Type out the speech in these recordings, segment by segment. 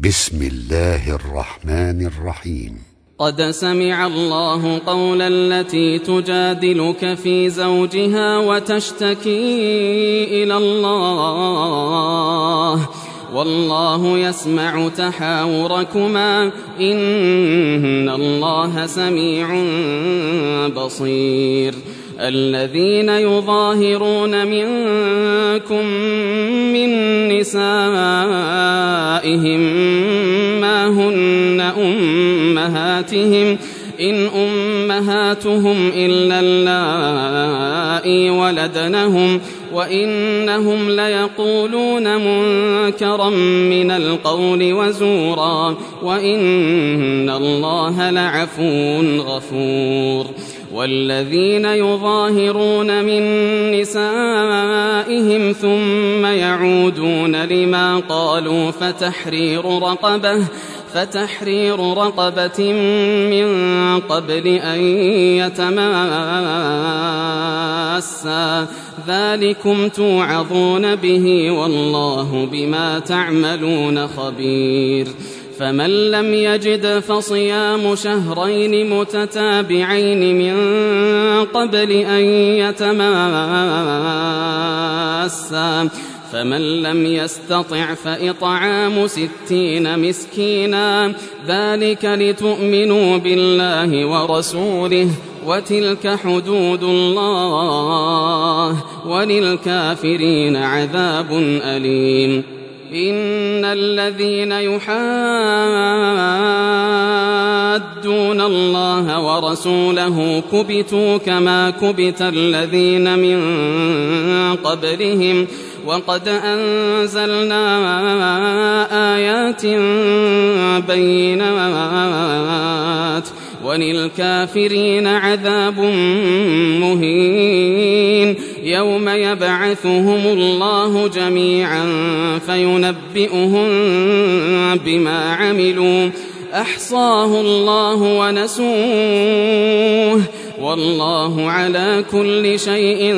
بسم الله الرحمن الرحيم. قد سمع الله قول التي تجادلك في زوجها وتشتكي إلى الله والله يسمع تحاوركما إن الله سميع بصير. الذين يظاهرون منكم من نسائهم ما هن أمهاتهم إن أمهاتهم إلا اللائي ولدنهم وإنهم ليقولون منكرا من القول وزورا وإن الله لعفو غفور. والذين يظاهرون من نسائهم ثم يعودون لما قالوا فتحرير رقبة من قبل أن يتماسا ذلكم توعظون به والله بما تعملون خبير. فمن لم يجد فصيام شهرين متتابعين من قبل أن يتماسا فمن لم يستطع فإطعام 60 مسكينا ذلك لتؤمنوا بالله ورسوله وتلك حدود الله وللكافرين عذاب أليم. إن الذين يحادون الله ورسوله كبتوا كما كبت الذين من قبلهم وقد أنزلنا آيات بينات وللكافرين عذاب مهين. يوم يبعثهم الله جميعا فينبئهم بما عملوا أحصاه الله ونسوه والله على كل شيء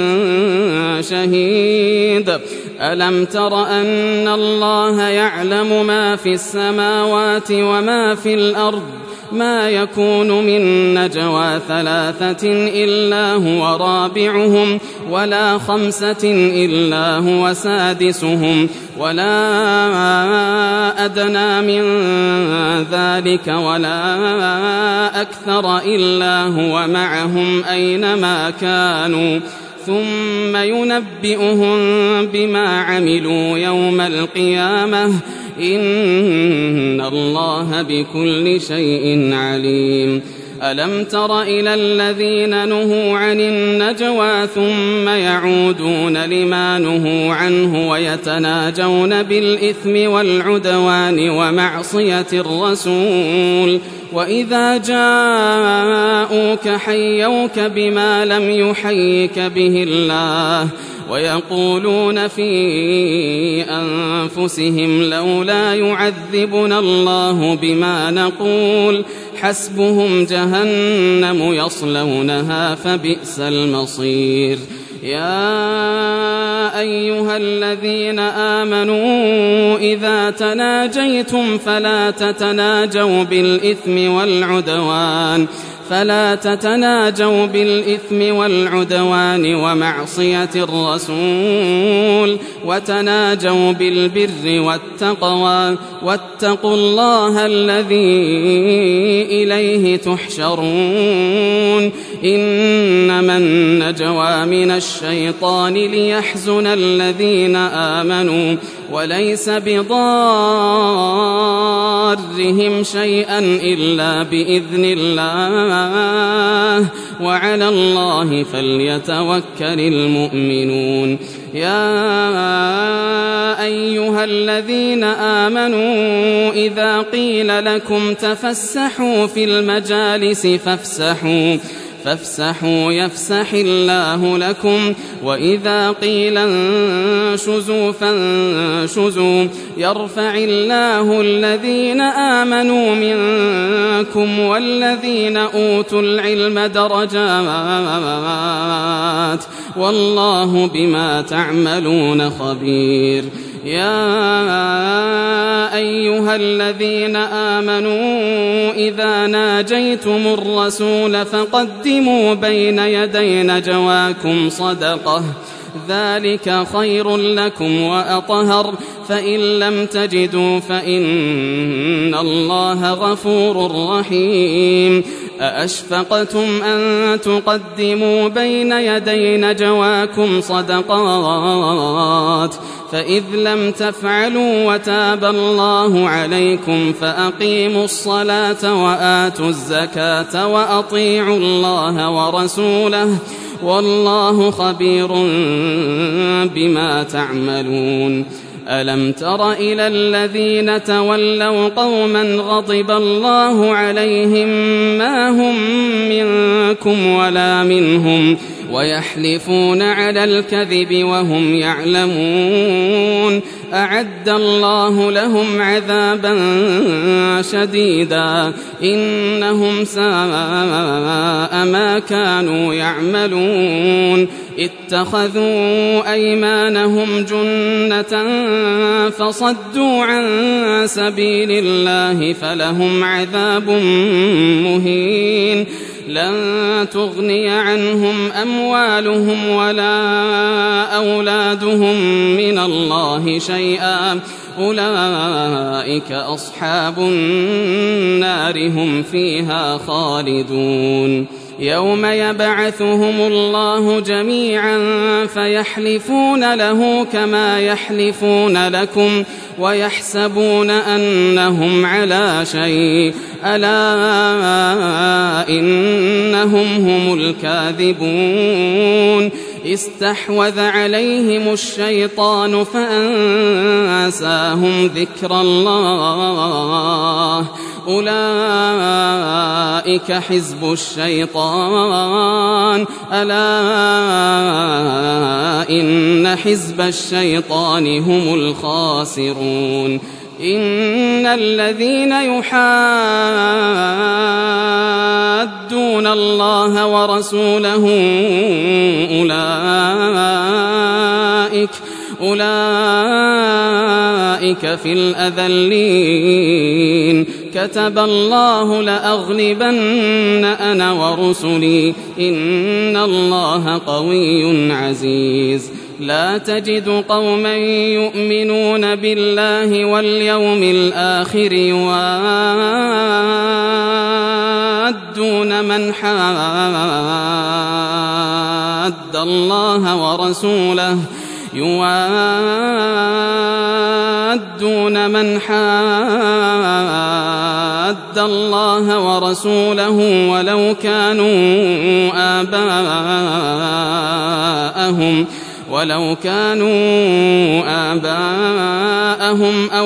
شهيد. ألم تر أن الله يعلم ما في السماوات وما في الأرض ما يكون من نجوى 3 إلا هو رابعهم ولا 5 إلا هو سادسهم ولا أدنى من ذلك ولا أكثر إلا هو معهم أينما كانوا ثم ينبئهم بما عملوا يوم القيامة إن الله بكل شيء عليم. ألم تر إلى الذين نهوا عن النجوى ثم يعودون لما نهوا عنه ويتناجون بالإثم والعدوان ومعصية الرسول وإذا جاءوك حيوك بما لم يحيك به الله ويقولون في أنفسهم لولا يعذبنا الله بما نقول حسبهم جهنم يصلونها فبئس المصير. يا أيها الذين آمنوا إذا تناجيتم فلا تتناجوا بالإثم والعدوان ومعصية الرسول وتناجوا بالبر والتقوى واتقوا الله الذي إليه تحشرون. إنما النجوى من الشيطان ليحزن الذين آمنوا وليس بضارهم شيئا إلا بإذن الله وعلى الله فليتوكل المؤمنون. يا أيها الذين آمنوا إذا قيل لكم تفسحوا في المجالس فافسحوا يفسح الله لكم وإذا قيل انشزوا فانشزوا يرفع الله الذين آمنوا منكم والذين أوتوا العلم درجات والله بما تعملون خبير. يا أيها الذين آمنوا إذا ناجيتم الرسول فقدموا بين يدي نجواكم صدقة ذلك خير لكم وأطهر فإن لم تجدوا فإن الله غفور رحيم أأشفقتم أن تقدموا بين يدي نجواكم صدقات فإذ لم تفعلوا وتاب الله عليكم فأقيموا الصلاة وآتوا الزكاة وأطيعوا الله ورسوله والله خبير بما تعملون ألم تر إلى الذين تولوا قوما غضب الله عليهم ما هم منكم ولا منهم ويحلفون على الكذب وهم يعلمون أعد الله لهم عذابا شديدا إنهم ساء ما كانوا يعملون اتخذوا أيمانهم جنة فصدوا عن سبيل الله فلهم عذاب مهين لن تغني عنهم أموالهم ولا أولادهم من الله شيئا أولئك أصحاب النار هم فيها خالدون يوم يبعثهم الله جميعا فيحلفون له كما يحلفون لكم ويحسبون أنهم على شيء ألا إنهم هم الكاذبون استحوذ عليهم الشيطان فأنساهم ذكر الله أولئك حزب الشيطان ألا إن حزب الشيطان هم الخاسرون إن الذين يحادون الله ورسوله أولئك في الأذلين كتب الله لأغلبن أنا ورسلي إن الله قوي عزيز لا تجد قوما يؤمنون بالله واليوم الآخر يوادون من حاد الله ورسوله ولو كانوا آباءهم أو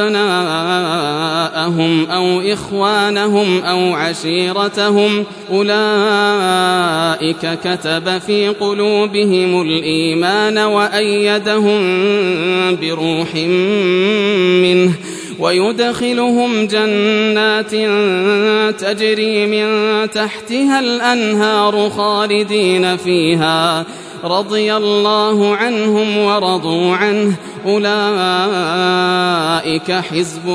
أبناءهم أو إخوانهم أو عشيرتهم أولئك كتب في قلوبهم الإيمان وأيدهم بروح منه ويدخلهم جنات تجري من تحتها الأنهار خالدين فيها رضي الله عنهم ورضوا عنه أولئك حزب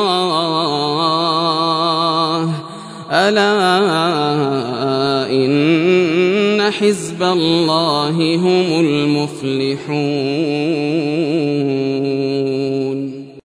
الله ألا إن حزب الله هم المفلحون.